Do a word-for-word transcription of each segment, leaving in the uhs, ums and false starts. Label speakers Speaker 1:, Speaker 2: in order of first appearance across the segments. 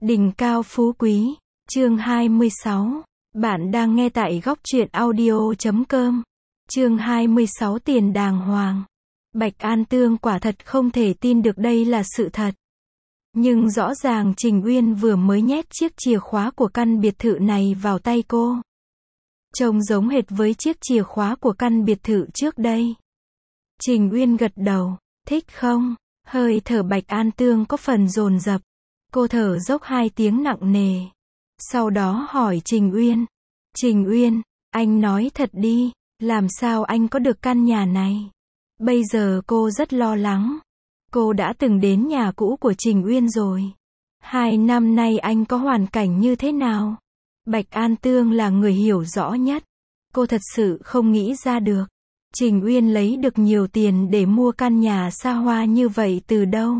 Speaker 1: Đỉnh cao phú quý, chương hai mươi sáu. Bạn đang nghe tại góc truyện audio chấm com. Chương hai mươi sáu tiền đàng hoàng. Bạch An Tương quả thật không thể tin được đây là sự thật. Nhưng rõ ràng Trình Uyên vừa mới nhét chiếc chìa khóa của căn biệt thự này vào tay cô. Trông giống hệt với chiếc chìa khóa của căn biệt thự trước đây. Trình Uyên gật đầu, thích không? Hơi thở Bạch An Tương có phần dồn dập. Cô thở dốc hai tiếng nặng nề. Sau đó hỏi Trình Uyên. Trình Uyên, anh nói thật đi, làm sao anh có được căn nhà này? Bây giờ cô rất lo lắng. Cô đã từng đến nhà cũ của Trình Uyên rồi. Hai năm nay anh có hoàn cảnh như thế nào? Bạch An Tương là người hiểu rõ nhất. Cô thật sự không nghĩ ra được. Trình Uyên lấy được nhiều tiền để mua căn nhà xa hoa như vậy từ đâu?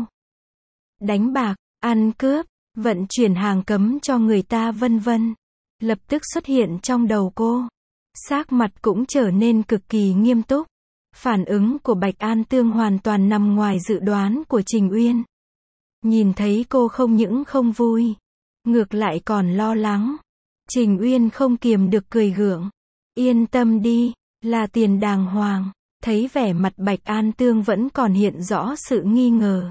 Speaker 1: Đánh bạc, ăn cướp, vận chuyển hàng cấm cho người ta vân vân. Lập tức xuất hiện trong đầu cô. Sắc mặt cũng trở nên cực kỳ nghiêm túc. Phản ứng của Bạch An Tương hoàn toàn nằm ngoài dự đoán của Trình Uyên. Nhìn thấy cô không những không vui, ngược lại còn lo lắng. Trình Uyên không kiềm được cười gượng. Yên tâm đi, là tiền đàng hoàng. Thấy vẻ mặt Bạch An Tương vẫn còn hiện rõ sự nghi ngờ.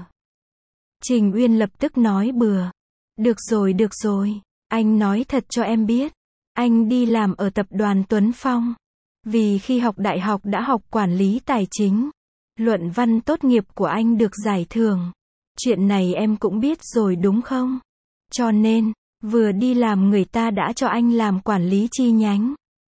Speaker 1: Trình Uyên lập tức nói bừa. Được rồi được rồi, anh nói thật cho em biết. Anh đi làm ở tập đoàn Tuấn Phong. Vì khi học đại học đã học quản lý tài chính. Luận văn tốt nghiệp của anh được giải thưởng. Chuyện này em cũng biết rồi đúng không? Cho nên, vừa đi làm người ta đã cho anh làm quản lý chi nhánh.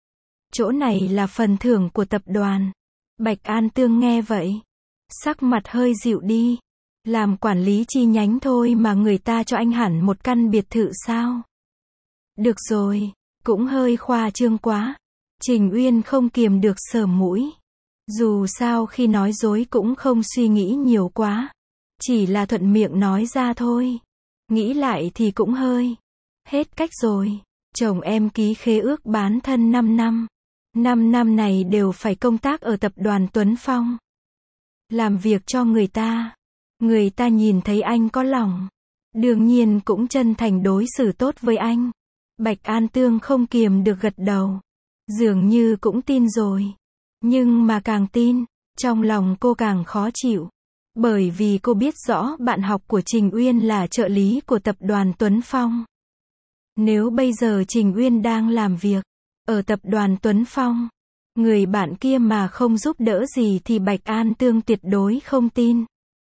Speaker 1: Chỗ này là phần thưởng của tập đoàn. Bạch An Tương nghe vậy. Sắc mặt hơi dịu đi. Làm quản lý chi nhánh thôi mà người ta cho anh hẳn một căn biệt thự sao? Được rồi, cũng hơi khoa trương quá. Trình Uyên không kiềm được sờ mũi. Dù sao khi nói dối cũng không suy nghĩ nhiều quá. Chỉ là thuận miệng nói ra thôi. Nghĩ lại thì cũng hơi hết cách rồi. Chồng em ký khế ước bán thân năm năm. năm năm này đều phải công tác ở tập đoàn Tuấn Phong. Làm việc cho người ta. Người ta nhìn thấy anh có lòng. Đương nhiên cũng chân thành đối xử tốt với anh. Bạch An Tương không kiềm được gật đầu. Dường như cũng tin rồi. Nhưng mà càng tin, trong lòng cô càng khó chịu. Bởi vì cô biết rõ bạn học của Trình Uyên là trợ lý của tập đoàn Tuấn Phong. Nếu bây giờ Trình Uyên đang làm việc ở tập đoàn Tuấn Phong, người bạn kia mà không giúp đỡ gì thì Bạch An Tương tuyệt đối không tin.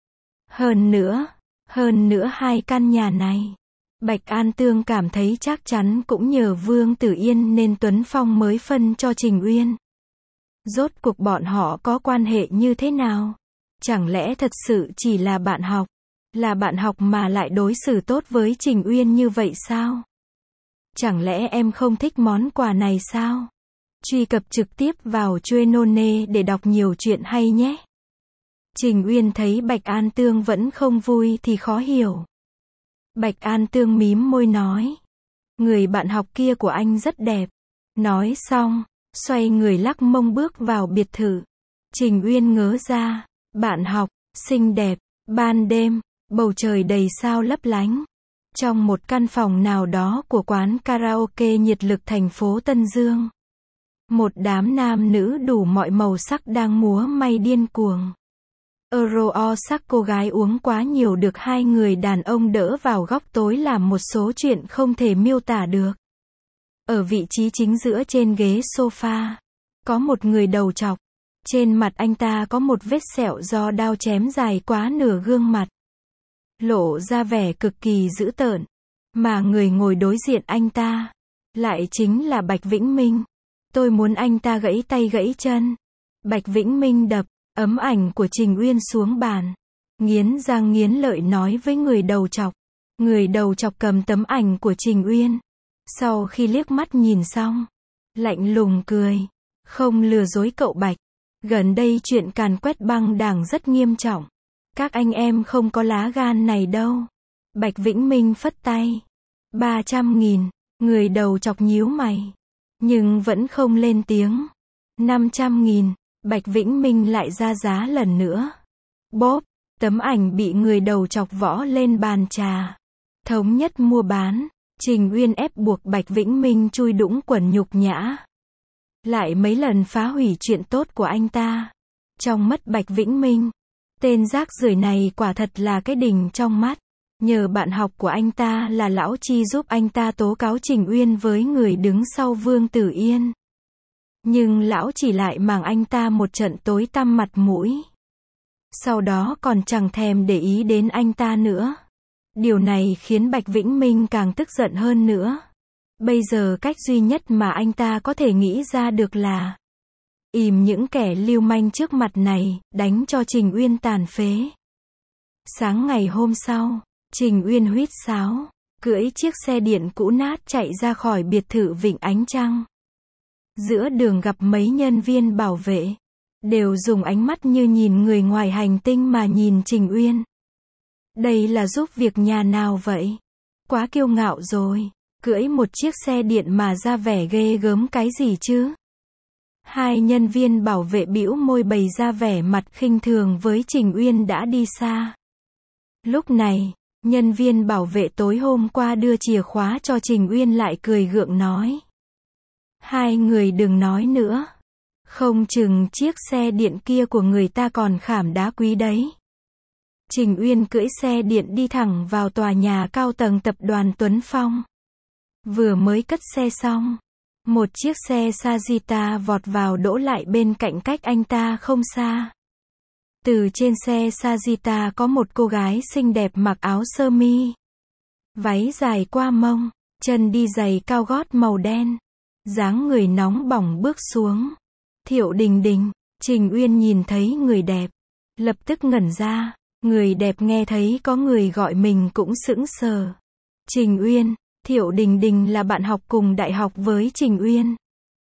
Speaker 1: Hơn nữa, hơn nữa hai căn nhà này, Bạch An Tương cảm thấy chắc chắn cũng nhờ Vương Tử Yên nên Tuấn Phong mới phân cho Trình Uyên. Rốt cuộc bọn họ có quan hệ như thế nào? Chẳng lẽ thật sự chỉ là bạn học? Là bạn học mà lại đối xử tốt với Trình Uyên như vậy sao? Chẳng lẽ em không thích món quà này sao? Truy cập trực tiếp vào Chuenone để đọc nhiều chuyện hay nhé. Trình Uyên thấy Bạch An Tương vẫn không vui thì khó hiểu. Bạch An Tương mím môi nói. Người bạn học kia của anh rất đẹp. Nói xong, xoay người lắc mông bước vào biệt thự. Trình Uyên ngớ ra. Bạn học, xinh đẹp, ban đêm, bầu trời đầy sao lấp lánh. Trong một căn phòng nào đó của quán karaoke nhiệt lực thành phố Tân Dương. Một đám nam nữ đủ mọi màu sắc đang múa may điên cuồng. Euro sắc cô gái uống quá nhiều được hai người đàn ông đỡ vào góc tối làm một số chuyện không thể miêu tả được. Ở vị trí chính giữa trên ghế sofa, có một người đầu trọc. Trên mặt anh ta có một vết sẹo do đao chém dài quá nửa gương mặt. Lộ ra vẻ cực kỳ dữ tợn. Mà người ngồi đối diện anh ta lại chính là Bạch Vĩnh Minh. Tôi muốn anh ta gãy tay gãy chân. Bạch Vĩnh Minh đập ấm ảnh của Trình Uyên xuống bàn. Nghiến răng nghiến lợi nói với người đầu trọc. Người đầu trọc cầm tấm ảnh của Trình Uyên. Sau khi liếc mắt nhìn xong, lạnh lùng cười. Không lừa dối cậu Bạch. Gần đây chuyện càn quét băng đảng rất nghiêm trọng. Các anh em không có lá gan này đâu. Bạch Vĩnh Minh phất tay. ba trăm nghìn. Người đầu chọc nhíu mày. Nhưng vẫn không lên tiếng. năm trăm nghìn. Bạch Vĩnh Minh lại ra giá lần nữa. Bóp. Tấm ảnh bị người đầu chọc võ lên bàn trà. thống nhất mua bán. Trình Uyên ép buộc Bạch Vĩnh Minh chui đũng quần nhục nhã. Lại mấy lần phá hủy chuyện tốt của anh ta. Trong mắt Bạch Vĩnh Minh, tên rác rưởi này quả thật là cái đỉnh trong mắt. Nhờ bạn học của anh ta là Lão Chi giúp anh ta tố cáo Trình Uyên với người đứng sau Vương Tử Yên. Nhưng Lão Chỉ lại màng anh ta một trận tối tăm mặt mũi. Sau đó còn chẳng thèm để ý đến anh ta nữa. Điều này khiến Bạch Vĩnh Minh càng tức giận hơn nữa. Bây giờ cách duy nhất mà anh ta có thể nghĩ ra được là ìm những kẻ lưu manh trước mặt này, đánh cho Trình Uyên tàn phế. Sáng ngày hôm sau, Trình Uyên huýt sáo, cưỡi chiếc xe điện cũ nát chạy ra khỏi biệt thự Vịnh Ánh Trăng. Giữa đường gặp mấy nhân viên bảo vệ, đều dùng ánh mắt như nhìn người ngoài hành tinh mà nhìn Trình Uyên. Đây là giúp việc nhà nào vậy? Quá kiêu ngạo rồi, cưỡi một chiếc xe điện mà ra vẻ ghê gớm cái gì chứ? Hai nhân viên bảo vệ bĩu môi bày ra vẻ mặt khinh thường với Trình Uyên đã đi xa. Lúc này, nhân viên bảo vệ tối hôm qua đưa chìa khóa cho Trình Uyên lại cười gượng nói. Hai người đừng nói nữa. Không chừng chiếc xe điện kia của người ta còn khảm đá quý đấy. Trình Uyên cưỡi xe điện đi thẳng vào tòa nhà cao tầng tập đoàn Tuấn Phong. Vừa mới cất xe xong, một chiếc xe Sagita vọt vào đỗ lại bên cạnh cách anh ta không xa. Từ trên xe Sagita có một cô gái xinh đẹp mặc áo sơ mi, váy dài qua mông, chân đi giày cao gót màu đen, dáng người nóng bỏng bước xuống. Thiệu Đình Đình. Trình Uyên nhìn thấy người đẹp, lập tức ngẩn ra. Người đẹp nghe thấy có người gọi mình cũng sững sờ. Trình Uyên. Thiệu Đình Đình là bạn học cùng đại học với Trình Uyên.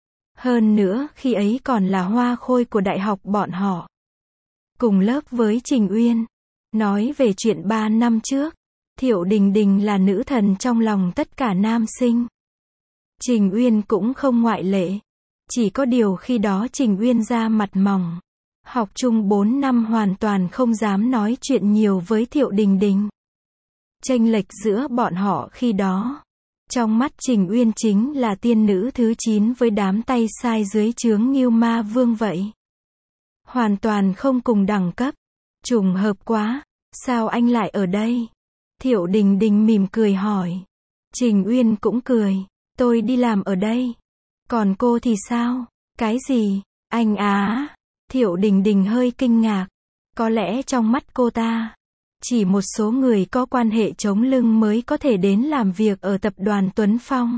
Speaker 1: Hơn nữa khi ấy còn là hoa khôi của đại học bọn họ. Cùng lớp với Trình Uyên. Nói về chuyện ba năm trước, Thiệu Đình Đình là nữ thần trong lòng tất cả nam sinh. Trình Uyên cũng không ngoại lệ. Chỉ có điều khi đó Trình Uyên da mặt mỏng. Học chung bốn năm hoàn toàn không dám nói chuyện nhiều với Thiệu Đình Đình. Chênh lệch giữa bọn họ khi đó. Trong mắt Trình Uyên chính là tiên nữ thứ chín với đám tay sai dưới trướng Ngưu Ma Vương vậy. Hoàn toàn không cùng đẳng cấp. Trùng hợp quá, sao anh lại ở đây? Thiệu Đình Đình mỉm cười hỏi. Trình Uyên cũng cười, tôi đi làm ở đây. Còn cô thì sao? Cái gì? Anh á? Thiệu Đình Đình hơi kinh ngạc. Có lẽ trong mắt cô ta, chỉ một số người có quan hệ chống lưng mới có thể đến làm việc ở tập đoàn Tuấn Phong.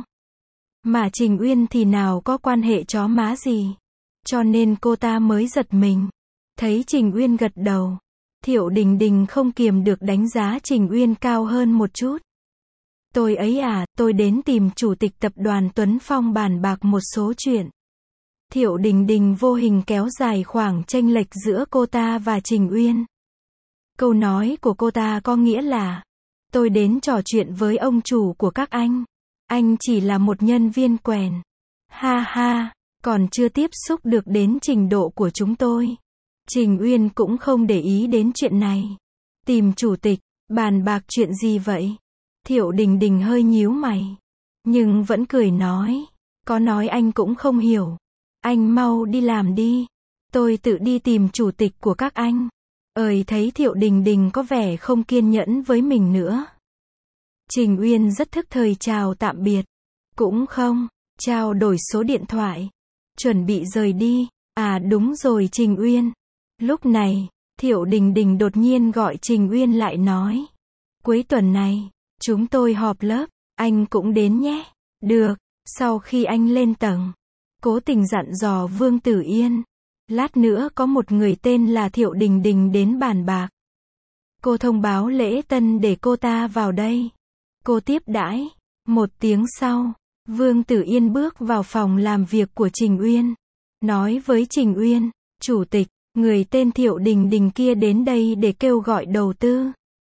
Speaker 1: Mà Trình Uyên thì nào có quan hệ chó má gì. Cho nên cô ta mới giật mình. Thấy Trình Uyên gật đầu, Thiệu Đình Đình không kiềm được đánh giá Trình Uyên cao hơn một chút. Tôi ấy à, tôi đến tìm chủ tịch tập đoàn Tuấn Phong bàn bạc một số chuyện. Thiệu Đình Đình vô hình kéo dài khoảng chênh lệch giữa cô ta và Trình Uyên. Câu nói của cô ta có nghĩa là, tôi đến trò chuyện với ông chủ của các anh. Anh chỉ là một nhân viên quèn. Ha ha, còn chưa tiếp xúc được đến trình độ của chúng tôi. Trình Uyên cũng không để ý đến chuyện này. Tìm chủ tịch, bàn bạc chuyện gì vậy? Thiệu Đình Đình hơi nhíu mày. Nhưng vẫn cười nói, có nói anh cũng không hiểu. Anh mau đi làm đi. Tôi tự đi tìm chủ tịch của các anh. Ơi thấy Thiệu Đình Đình có vẻ không kiên nhẫn với mình nữa. Trình Uyên rất thức thời chào tạm biệt. Cũng không, trao đổi số điện thoại. Chuẩn bị rời đi. À đúng rồi Trình Uyên. Lúc này, Thiệu Đình Đình đột nhiên gọi Trình Uyên lại nói. Cuối tuần này, chúng tôi họp lớp, anh cũng đến nhé. Được, sau khi anh lên tầng, cố tình dặn dò Vương Tử Yên. Lát nữa có một người tên là Thiệu Đình Đình đến bàn bạc. Cô thông báo lễ tân để cô ta vào đây. Cô tiếp đãi. Một tiếng sau, Vương Tử Yên bước vào phòng làm việc của Trình Uyên. Nói với Trình Uyên, chủ tịch, người tên Thiệu Đình Đình kia đến đây để kêu gọi đầu tư.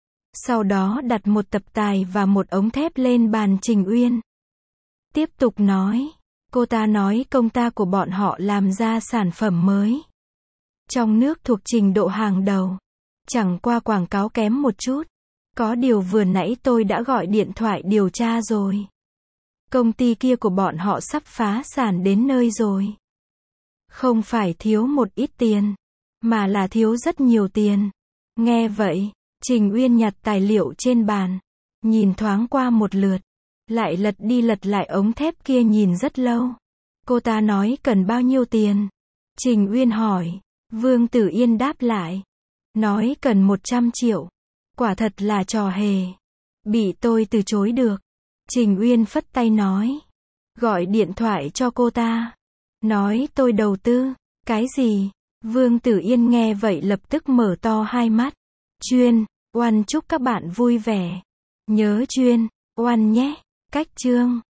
Speaker 1: Sau đó đặt một tập tài và một ống thép lên bàn Trình Uyên. Tiếp tục nói. Cô ta nói công ta của bọn họ làm ra sản phẩm mới. Trong nước thuộc trình độ hàng đầu. Chẳng qua quảng cáo kém một chút. Có điều vừa nãy tôi đã gọi điện thoại điều tra rồi. Công ty kia của bọn họ sắp phá sản đến nơi rồi. Không phải thiếu một ít tiền, mà là thiếu rất nhiều tiền. Nghe vậy, Trình Uyên nhặt tài liệu trên bàn, nhìn thoáng qua một lượt, lại lật đi lật lại ống thép kia nhìn rất lâu. Cô ta nói cần bao nhiêu tiền? Trình Uyên hỏi. Vương Tử Yên đáp lại. Nói cần một trăm triệu. Quả thật là trò hề. Bị tôi từ chối được. Trình Uyên phất tay nói. Gọi điện thoại cho cô ta. Nói tôi đầu tư. Cái gì? Vương Tử Yên nghe vậy lập tức mở to hai mắt. Chuyên, oan chúc các bạn vui vẻ. Nhớ chuyên, oan nhé. Cách chương.